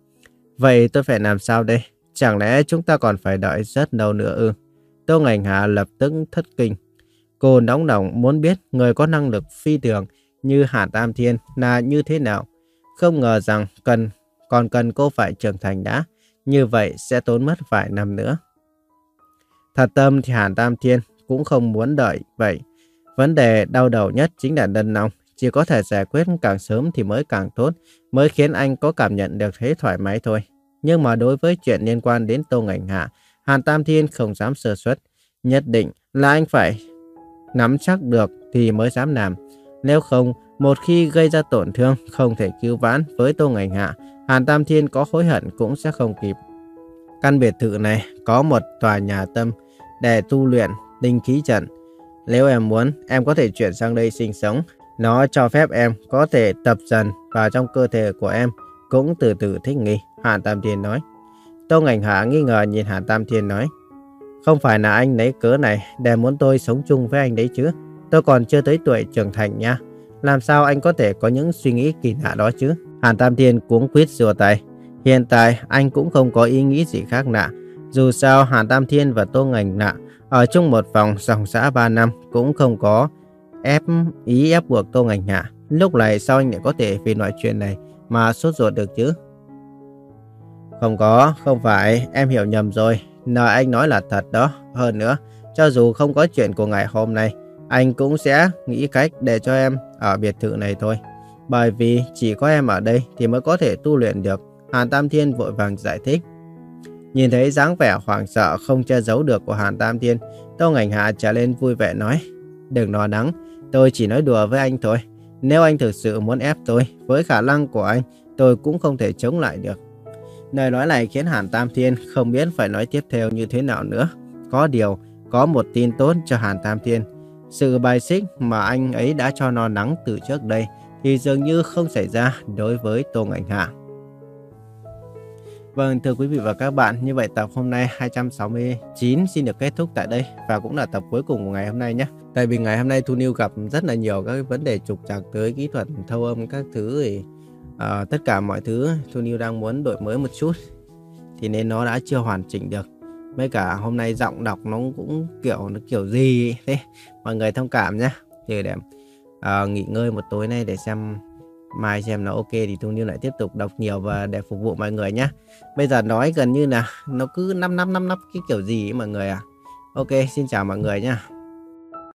Vậy tôi phải làm sao đây? Chẳng lẽ chúng ta còn phải đợi rất lâu nữa ư? Tô Ngành Hạ lập tức thất kinh. Cô nóng lòng muốn biết người có năng lực phi thường như Hàn Tam Thiên là như thế nào. Không ngờ rằng cần còn cần cô phải trưởng thành đã, như vậy sẽ tốn mất vài năm nữa. Thật tâm thì Hàn Tam Thiên cũng không muốn đợi vậy. Vấn đề đau đầu nhất chính là Lân Long, chỉ có thể giải quyết càng sớm thì mới càng tốt, mới khiến anh có cảm nhận được thấy thoải mái thôi. Nhưng mà đối với chuyện liên quan đến Tô Ngành Hạ, Hàn Tam Thiên không dám sơ suất, nhất định là anh phải nắm chắc được thì mới dám làm. Nếu không, một khi gây ra tổn thương không thể cứu vãn với Tô Ngành Hạ, Hàn Tam Thiên có hối hận cũng sẽ không kịp. Căn biệt thự này có một tòa nhà tâm để tu luyện tinh khí trận. Nếu em muốn, em có thể chuyển sang đây sinh sống. Nó cho phép em có thể tập dần vào trong cơ thể của em, cũng từ từ thích nghi, Hàn Tam Thiên nói. Tô Ngành Hạ nghi ngờ nhìn Hàn Tam Thiên nói. Không phải là anh lấy cớ này để muốn tôi sống chung với anh đấy chứ. Tôi còn chưa tới tuổi trưởng thành nha. Làm sao anh có thể có những suy nghĩ kỳ lạ đó chứ? Hàn Tam Thiên cuống quýt xua tay. Hiện tại anh cũng không có ý nghĩ gì khác lạ. Dù sao Hàn Tam Thiên và Tô Ngành Hạ ở chung một phòng dòng dã ba năm cũng không có ép ý ép buộc Tô Ngành Hạ. Lúc này sao anh lại có thể vì loại chuyện này mà sốt ruột được chứ? Không có, không phải, em hiểu nhầm rồi. Lời anh nói là thật đó. Hơn nữa, cho dù không có chuyện của ngày hôm nay, anh cũng sẽ nghĩ cách để cho em ở biệt thự này thôi. Bởi vì chỉ có em ở đây thì mới có thể tu luyện được, Hàn Tam Thiên vội vàng giải thích. Nhìn thấy dáng vẻ hoảng sợ không che giấu được của Hàn Tam Thiên, Tô Ngành Hạ trở lên vui vẻ nói. Đừng lo lắng, tôi chỉ nói đùa với anh thôi. Nếu anh thực sự muốn ép tôi, với khả năng của anh, tôi cũng không thể chống lại được. Lời nói này khiến Hàn Tam Thiên không biết phải nói tiếp theo như thế nào nữa. Có điều, có một tin tốt cho Hàn Tam Thiên. Sự bài xích mà anh ấy đã cho nó nắng từ trước đây thì dường như không xảy ra đối với Tô Ngành Hạ. Vâng, thưa quý vị và các bạn, như vậy tập hôm nay hai trăm sáu mươi chín xin được kết thúc tại đây và cũng là tập cuối cùng của ngày hôm nay nhé. Tại vì ngày hôm nay Thu Niu gặp rất là nhiều các vấn đề trục trặc tới kỹ thuật thâu âm các thứ thì uh, tất cả mọi thứ Thu Niu đang muốn đổi mới một chút thì nên nó đã chưa hoàn chỉnh được. Với cả hôm nay giọng đọc nó cũng kiểu nó kiểu gì thế, mọi người thông cảm nhé. Thì để uh, nghỉ ngơi một tối nay để xem mai xem nó ok thì Thu Niu lại tiếp tục đọc nhiều và để phục vụ mọi người nhé. Bây giờ nói gần như là nó cứ năm năm năm năm cái kiểu gì ấy mọi người à. Ok, xin chào mọi người nhé.